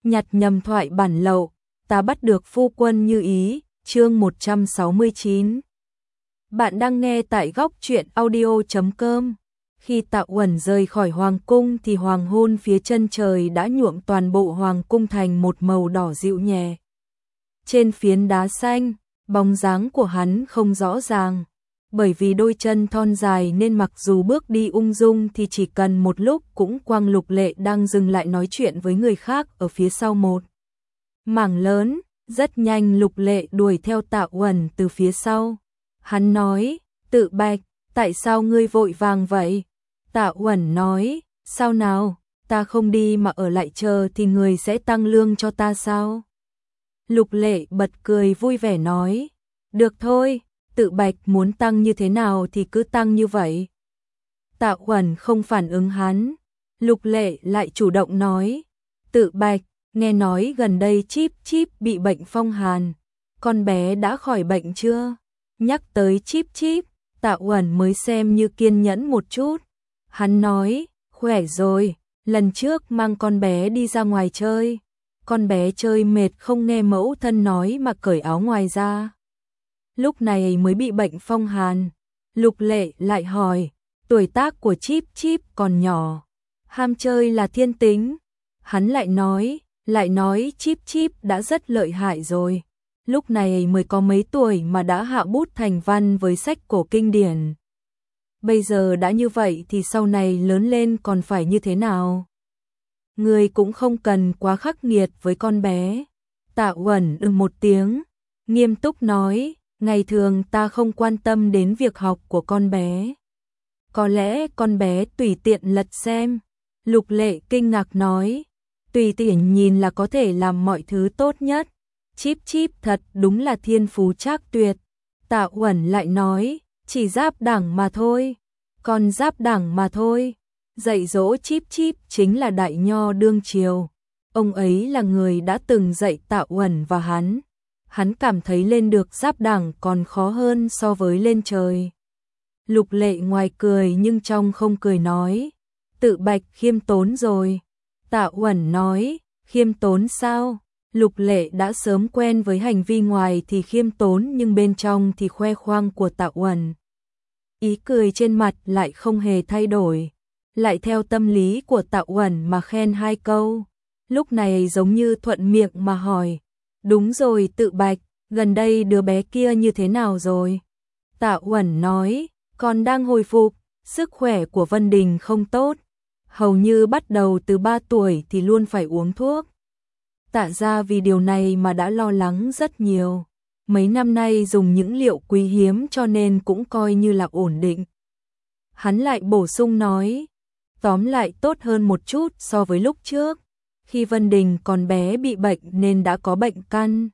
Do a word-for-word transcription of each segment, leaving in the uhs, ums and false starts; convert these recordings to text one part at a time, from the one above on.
nhặt nhầm thoại bản lậu, ta bắt được phu quân như ý, chương một trăm sáu mươi chín. Bạn đang nghe tại góc truyện audio chấm com. Khi Tạ Uẩn rời khỏi hoàng cung thì hoàng hôn phía chân trời đã nhuộm toàn bộ hoàng cung thành một màu đỏ dịu nhẹ. Trên phiến đá xanh, bóng dáng của hắn không rõ ràng, bởi vì đôi chân thon dài nên mặc dù bước đi ung dung thì chỉ cần một lúc cũng quang Lục Lệ đang dừng lại nói chuyện với người khác ở phía sau một mảng lớn. Rất nhanh Lục Lệ đuổi theo Tạ Uẩn từ phía sau. Hắn nói, Tự Bạch, tại sao ngươi vội vàng vậy? Tạ Uẩn nói, sao nào, ta không đi mà ở lại chờ thì người sẽ tăng lương cho ta sao? Lục Lệ bật cười vui vẻ nói, được thôi, Tự Bạch muốn tăng như thế nào thì cứ tăng như vậy. Tạ Uẩn không phản ứng hắn. Lục Lệ lại chủ động nói, Tự Bạch, nghe nói gần đây Chíp Chíp bị bệnh phong hàn, con bé đã khỏi bệnh chưa? Nhắc tới Chíp Chíp, Tạ Uẩn mới xem như kiên nhẫn một chút. Hắn nói, khỏe rồi, lần trước mang con bé đi ra ngoài chơi, con bé chơi mệt không nghe mẫu thân nói mà cởi áo ngoài ra. Lúc này mới bị bệnh phong hàn. Lục Lệ lại hỏi, tuổi tác của Chíp Chíp còn nhỏ, ham chơi là thiên tính. Hắn lại nói, lại nói Chíp Chíp đã rất lợi hại rồi, lúc này mới có mấy tuổi mà đã hạ bút thành văn với sách cổ kinh điển. Bây giờ đã như vậy thì sau này lớn lên còn phải như thế nào? Người cũng không cần quá khắc nghiệt với con bé. Tạ Uẩn ừm một tiếng, nghiêm túc nói, ngày thường ta không quan tâm đến việc học của con bé. Có lẽ con bé tùy tiện lật xem. Lục Lệ kinh ngạc nói, tùy tiện nhìn là có thể làm mọi thứ tốt nhất. Chíp Chíp thật đúng là thiên phú trác tuyệt. Tạ Uẩn lại nói, chỉ giáp đẳng mà thôi, còn giáp đẳng mà thôi. Dạy dỗ Chíp Chíp chính là Đại Nho đương triều. Ông ấy là người đã từng dạy Tạ Uẩn và hắn. Hắn cảm thấy lên được giáp đẳng còn khó hơn so với lên trời. Lục Lệ ngoài cười nhưng trong không cười nói, Tự Bạch khiêm tốn rồi. Tạ Uẩn nói, khiêm tốn sao? Lục Lệ đã sớm quen với hành vi ngoài thì khiêm tốn nhưng bên trong thì khoe khoang của Tạ Uẩn. Ý cười trên mặt lại không hề thay đổi, lại theo tâm lý của Tạ Uẩn mà khen hai câu. Lúc này giống như thuận miệng mà hỏi, đúng rồi Tự Bạch, gần đây đứa bé kia như thế nào rồi? Tạ Uẩn nói, còn đang hồi phục, sức khỏe của Vân Đình không tốt, hầu như bắt đầu từ ba tuổi thì luôn phải uống thuốc. Tạ gia vì điều này mà đã lo lắng rất nhiều. Mấy năm nay dùng những liệu quý hiếm cho nên cũng coi như là ổn định. Hắn lại bổ sung nói, tóm lại tốt hơn một chút so với lúc trước. Khi Vân Đình còn bé bị bệnh nên đã có bệnh căn.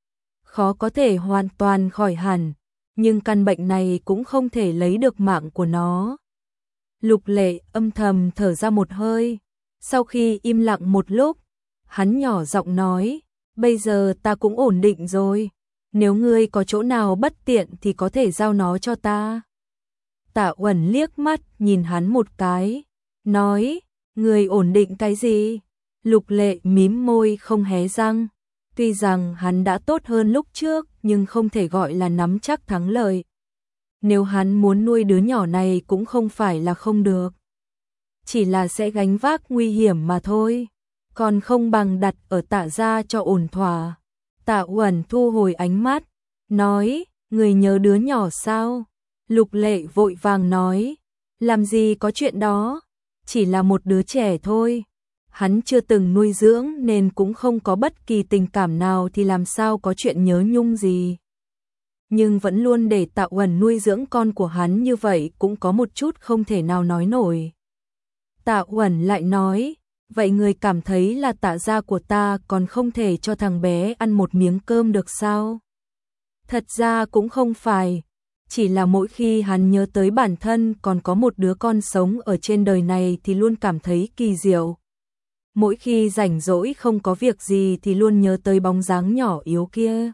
Khó có thể hoàn toàn khỏi hẳn, nhưng căn bệnh này cũng không thể lấy được mạng của nó. Lục Lệ âm thầm thở ra một hơi. Sau khi im lặng một lúc, hắn nhỏ giọng nói, bây giờ ta cũng ổn định rồi. Nếu ngươi có chỗ nào bất tiện thì có thể giao nó cho ta. Tạ Uẩn liếc mắt nhìn hắn một cái, nói, ngươi ổn định cái gì? Lục Lệ mím môi không hé răng. Tuy rằng hắn đã tốt hơn lúc trước nhưng không thể gọi là nắm chắc thắng lợi. Nếu hắn muốn nuôi đứa nhỏ này cũng không phải là không được, chỉ là sẽ gánh vác nguy hiểm mà thôi, còn không bằng đặt ở Tạ gia cho ổn thỏa. Tạ Uẩn thu hồi ánh mắt, nói, người nhớ đứa nhỏ sao? Lục Lệ vội vàng nói, làm gì có chuyện đó, chỉ là một đứa trẻ thôi. Hắn chưa từng nuôi dưỡng nên cũng không có bất kỳ tình cảm nào thì làm sao có chuyện nhớ nhung gì. Nhưng vẫn luôn để Tạ Uẩn nuôi dưỡng con của hắn như vậy cũng có một chút không thể nào nói nổi. Tạ Uẩn lại nói, vậy người cảm thấy là Tạ gia của ta còn không thể cho thằng bé ăn một miếng cơm được sao? Thật ra cũng không phải, chỉ là mỗi khi hắn nhớ tới bản thân còn có một đứa con sống ở trên đời này thì luôn cảm thấy kỳ diệu. Mỗi khi rảnh rỗi không có việc gì thì luôn nhớ tới bóng dáng nhỏ yếu kia.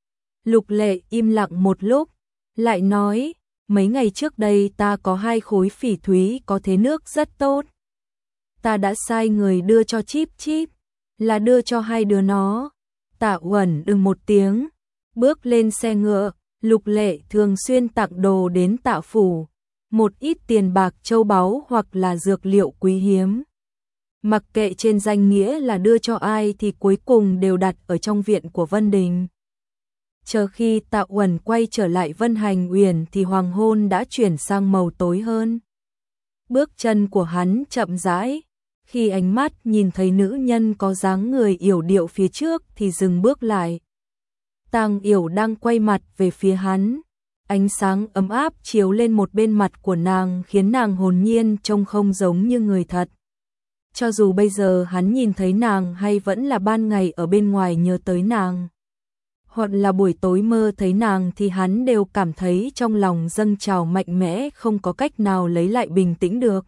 Lục Lệ im lặng một lúc, lại nói, mấy ngày trước đây ta có hai khối phỉ thúy có thế nước rất tốt. Ta đã sai người đưa cho Chíp Chíp, là đưa cho hai đứa nó. Tạ Uẩn đừng một tiếng, bước lên xe ngựa. Lục Lệ thường xuyên tặng đồ đến Tạ phủ, một ít tiền bạc châu báu hoặc là dược liệu quý hiếm. Mặc kệ trên danh nghĩa là đưa cho ai thì cuối cùng đều đặt ở trong viện của Vân Đình. Chờ khi Tạ Uẩn quay trở lại Vân Hành Uyển thì hoàng hôn đã chuyển sang màu tối hơn. Bước chân của hắn chậm rãi, khi ánh mắt nhìn thấy nữ nhân có dáng người yểu điệu phía trước thì dừng bước lại. Tang Yểu đang quay mặt về phía hắn, ánh sáng ấm áp chiếu lên một bên mặt của nàng khiến nàng hồn nhiên trông không giống như người thật. Cho dù bây giờ hắn nhìn thấy nàng hay vẫn là ban ngày ở bên ngoài nhớ tới nàng, hoặc là buổi tối mơ thấy nàng thì hắn đều cảm thấy trong lòng dâng trào mạnh mẽ không có cách nào lấy lại bình tĩnh được.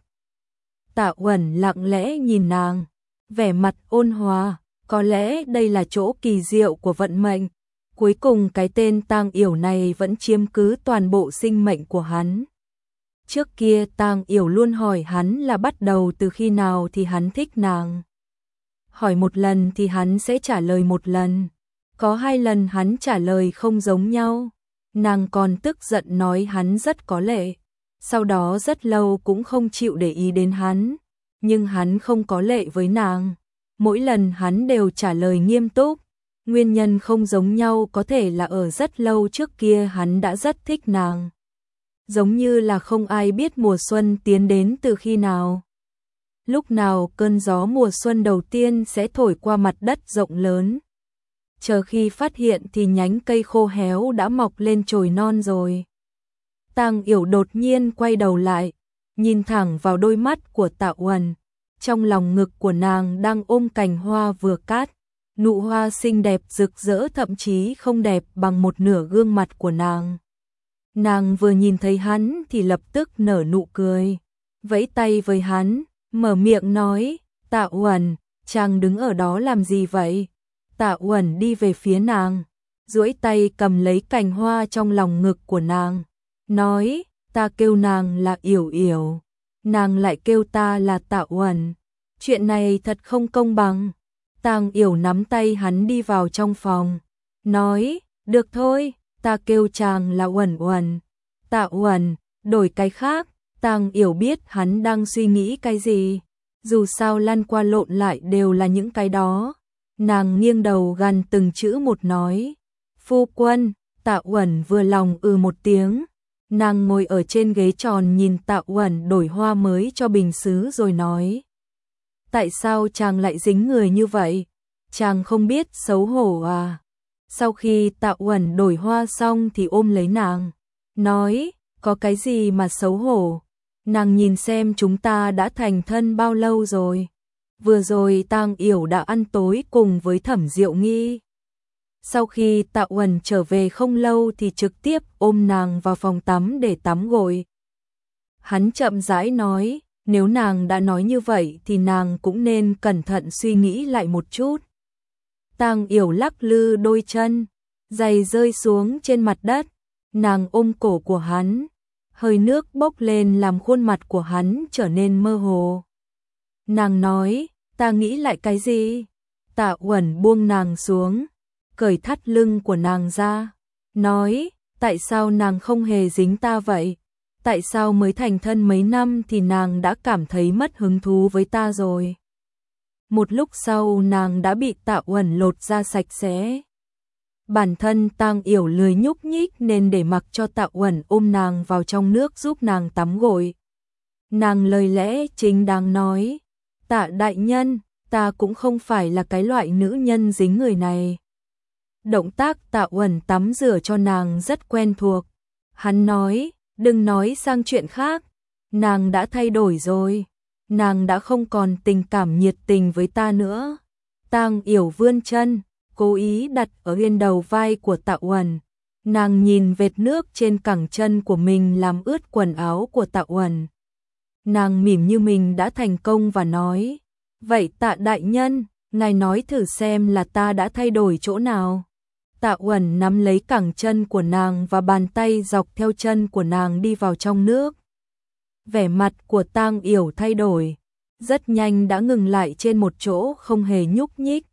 Tạ Uẩn lặng lẽ nhìn nàng, vẻ mặt ôn hòa, có lẽ đây là chỗ kỳ diệu của vận mệnh. Cuối cùng cái tên Tang Yểu này vẫn chiếm cứ toàn bộ sinh mệnh của hắn. Trước kia Tang Yểu luôn hỏi hắn là bắt đầu từ khi nào thì hắn thích nàng. Hỏi một lần thì hắn sẽ trả lời một lần. Có hai lần hắn trả lời không giống nhau. Nàng còn tức giận nói hắn rất có lệ. Sau đó rất lâu cũng không chịu để ý đến hắn. Nhưng hắn không có lệ với nàng. Mỗi lần hắn đều trả lời nghiêm túc. Nguyên nhân không giống nhau có thể là ở rất lâu trước kia hắn đã rất thích nàng. Giống như là không ai biết mùa xuân tiến đến từ khi nào. Lúc nào cơn gió mùa xuân đầu tiên sẽ thổi qua mặt đất rộng lớn. Chờ khi phát hiện thì nhánh cây khô héo đã mọc lên chồi non rồi. Tang Yểu đột nhiên quay đầu lại, nhìn thẳng vào đôi mắt của Tạ Uẩn. Trong lòng ngực của nàng đang ôm cành hoa vừa cát. Nụ hoa xinh đẹp rực rỡ thậm chí không đẹp bằng một nửa gương mặt của nàng. Nàng vừa nhìn thấy hắn thì lập tức nở nụ cười, vẫy tay với hắn, mở miệng nói, Tạ Uẩn, chàng đứng ở đó làm gì vậy? Tạ Uẩn đi về phía nàng, duỗi tay cầm lấy cành hoa trong lòng ngực của nàng, nói, ta kêu nàng là Yểu Yểu, nàng lại kêu ta là Tạ Uẩn, chuyện này thật không công bằng. Tang Yểu nắm tay hắn đi vào trong phòng, nói, được thôi, ta kêu chàng là Uẩn Uẩn. Tạ Uẩn, đổi cái khác. Tang Yểu biết hắn đang suy nghĩ cái gì, dù sao lăn qua lộn lại đều là những cái đó. Nàng nghiêng đầu gằn từng chữ một nói, phu quân. Tạ Uẩn vừa lòng ừ một tiếng. Nàng ngồi ở trên ghế tròn nhìn Tạ Uẩn đổi hoa mới cho bình sứ rồi nói, tại sao chàng lại dính người như vậy? Chàng không biết xấu hổ à? Sau khi Tạ Uẩn đổi hoa xong thì ôm lấy nàng, nói, có cái gì mà xấu hổ? Nàng nhìn xem chúng ta đã thành thân bao lâu rồi? Vừa rồi Tang Yểu đã ăn tối cùng với Thẩm Diệu Nghi. Sau khi Tạ Uẩn trở về không lâu thì trực tiếp ôm nàng vào phòng tắm để tắm gội. Hắn chậm rãi nói, nếu nàng đã nói như vậy thì nàng cũng nên cẩn thận suy nghĩ lại một chút. Tang Yểu lắc lư đôi chân, giày rơi xuống trên mặt đất, nàng ôm cổ của hắn, hơi nước bốc lên làm khuôn mặt của hắn trở nên mơ hồ. Nàng nói, ta nghĩ lại cái gì? Tạ Uẩn buông nàng xuống, cởi thắt lưng của nàng ra, nói, tại sao nàng không hề dính ta vậy? Tại sao mới thành thân mấy năm thì nàng đã cảm thấy mất hứng thú với ta rồi? Một lúc sau nàng đã bị Tạ Uẩn lột ra sạch sẽ. Bản thân Tang Yểu lười nhúc nhích nên để mặc cho Tạ Uẩn ôm nàng vào trong nước giúp nàng tắm gội. Nàng lời lẽ chính đáng nói, Tạ đại nhân, ta cũng không phải là cái loại nữ nhân dính người này. Động tác Tạ Uẩn tắm rửa cho nàng rất quen thuộc. Hắn nói, đừng nói sang chuyện khác, nàng đã thay đổi rồi, nàng đã không còn tình cảm nhiệt tình với ta nữa. Tang Yểu vươn chân, cố ý đặt ở bên đầu vai của Tạ Uẩn. Nàng nhìn vệt nước trên cẳng chân của mình làm ướt quần áo của Tạ Uẩn. Nàng mỉm như mình đã thành công và nói, vậy Tạ đại nhân, ngài nói thử xem là ta đã thay đổi chỗ nào. Tạ Uẩn nắm lấy cẳng chân của nàng và bàn tay dọc theo chân của nàng đi vào trong nước. Vẻ mặt của Tang Yểu thay đổi, rất nhanh đã ngừng lại trên một chỗ không hề nhúc nhích.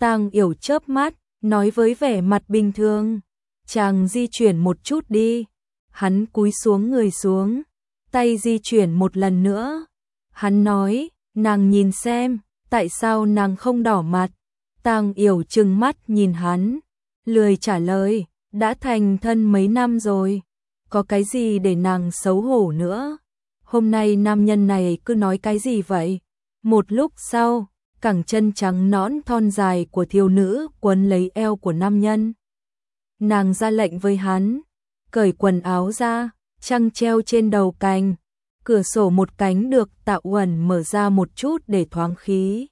Tang Yểu chớp mắt, nói với vẻ mặt bình thường, chàng di chuyển một chút đi. Hắn cúi xuống người xuống, tay di chuyển một lần nữa. Hắn nói, nàng nhìn xem, tại sao nàng không đỏ mặt? Tang Yểu trừng mắt nhìn hắn, lười trả lời, đã thành thân mấy năm rồi, có cái gì để nàng xấu hổ nữa? Hôm nay nam nhân này cứ nói cái gì vậy? Một lúc sau, cẳng chân trắng nõn thon dài của thiếu nữ quấn lấy eo của nam nhân. Nàng ra lệnh với hắn, cởi quần áo ra, trăng treo trên đầu cành. Cửa sổ một cánh được Tạ Uẩn mở ra một chút để thoáng khí.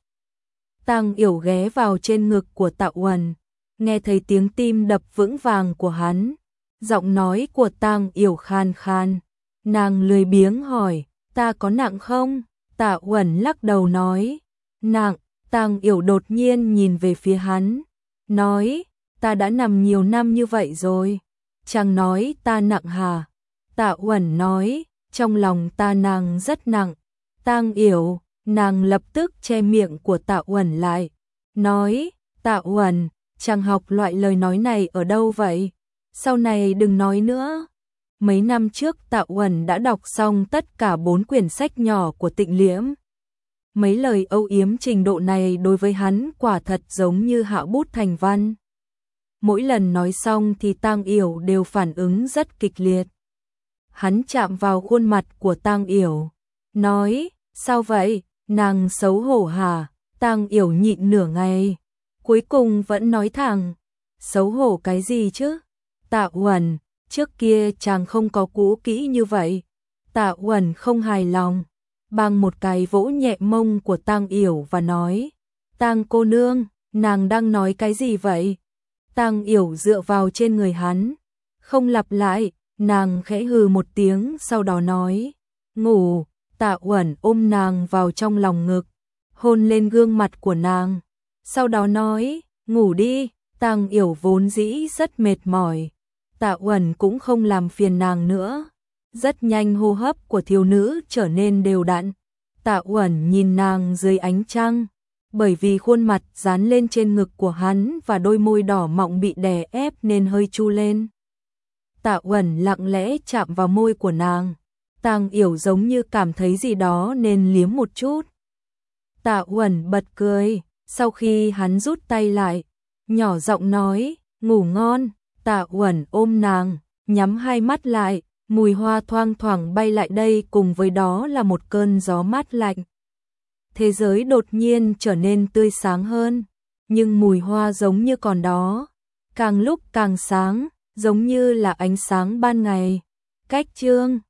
Tang Yểu ghé vào trên ngực của Tạ Uẩn, nghe thấy tiếng tim đập vững vàng của hắn. Giọng nói của Tang Yểu khan khan. Nàng lười biếng hỏi, ta có nặng không? Tạ Uẩn lắc đầu nói, nặng. Tang Yểu đột nhiên nhìn về phía hắn, nói, ta đã nằm nhiều năm như vậy rồi. Chàng nói ta nặng hả? Tạ Uẩn nói, trong lòng ta nàng rất nặng. Tang Yểu, nàng lập tức che miệng của Tạ Uẩn lại, nói, Tạ Uẩn, chàng học loại lời nói này ở đâu vậy? Sau này đừng nói nữa. Mấy năm trước Tạ Uẩn đã đọc xong tất cả bốn quyển sách nhỏ của Tịnh Liễm. Mấy lời âu yếm trình độ này đối với hắn quả thật giống như hạ bút thành văn. Mỗi lần nói xong thì Tang Yểu đều phản ứng rất kịch liệt. Hắn chạm vào khuôn mặt của Tang Yểu, nói, sao vậy, nàng xấu hổ hả? Tang Yểu nhịn nửa ngày, cuối cùng vẫn nói thẳng, xấu hổ cái gì chứ? Tạ Uẩn, trước kia chàng không có cũ kỹ như vậy. Tạ Uẩn không hài lòng, bằng một cái vỗ nhẹ mông của Tang Yểu và nói, Tang cô nương, nàng đang nói cái gì vậy? Tang Yểu dựa vào trên người hắn, không lặp lại, nàng khẽ hừ một tiếng sau đó nói, ngủ. Tạ Uẩn ôm nàng vào trong lòng ngực, hôn lên gương mặt của nàng, sau đó nói, ngủ đi. Tang Yểu vốn dĩ rất mệt mỏi, Tạ Uẩn cũng không làm phiền nàng nữa. Rất nhanh hô hấp của thiếu nữ trở nên đều đặn. Tạ Uẩn nhìn nàng dưới ánh trăng, bởi vì khuôn mặt dán lên trên ngực của hắn và đôi môi đỏ mọng bị đè ép nên hơi chu lên. Tạ Uẩn lặng lẽ chạm vào môi của nàng. Tang Yểu giống như cảm thấy gì đó nên liếm một chút. Tạ Uẩn bật cười, sau khi hắn rút tay lại, nhỏ giọng nói, ngủ ngon. Tạ Uẩn ôm nàng, nhắm hai mắt lại, mùi hoa thoang thoảng bay lại đây, cùng với đó là một cơn gió mát lạnh. Thế giới đột nhiên trở nên tươi sáng hơn, nhưng mùi hoa giống như còn đó, càng lúc càng sáng, giống như là ánh sáng ban ngày. Cách chương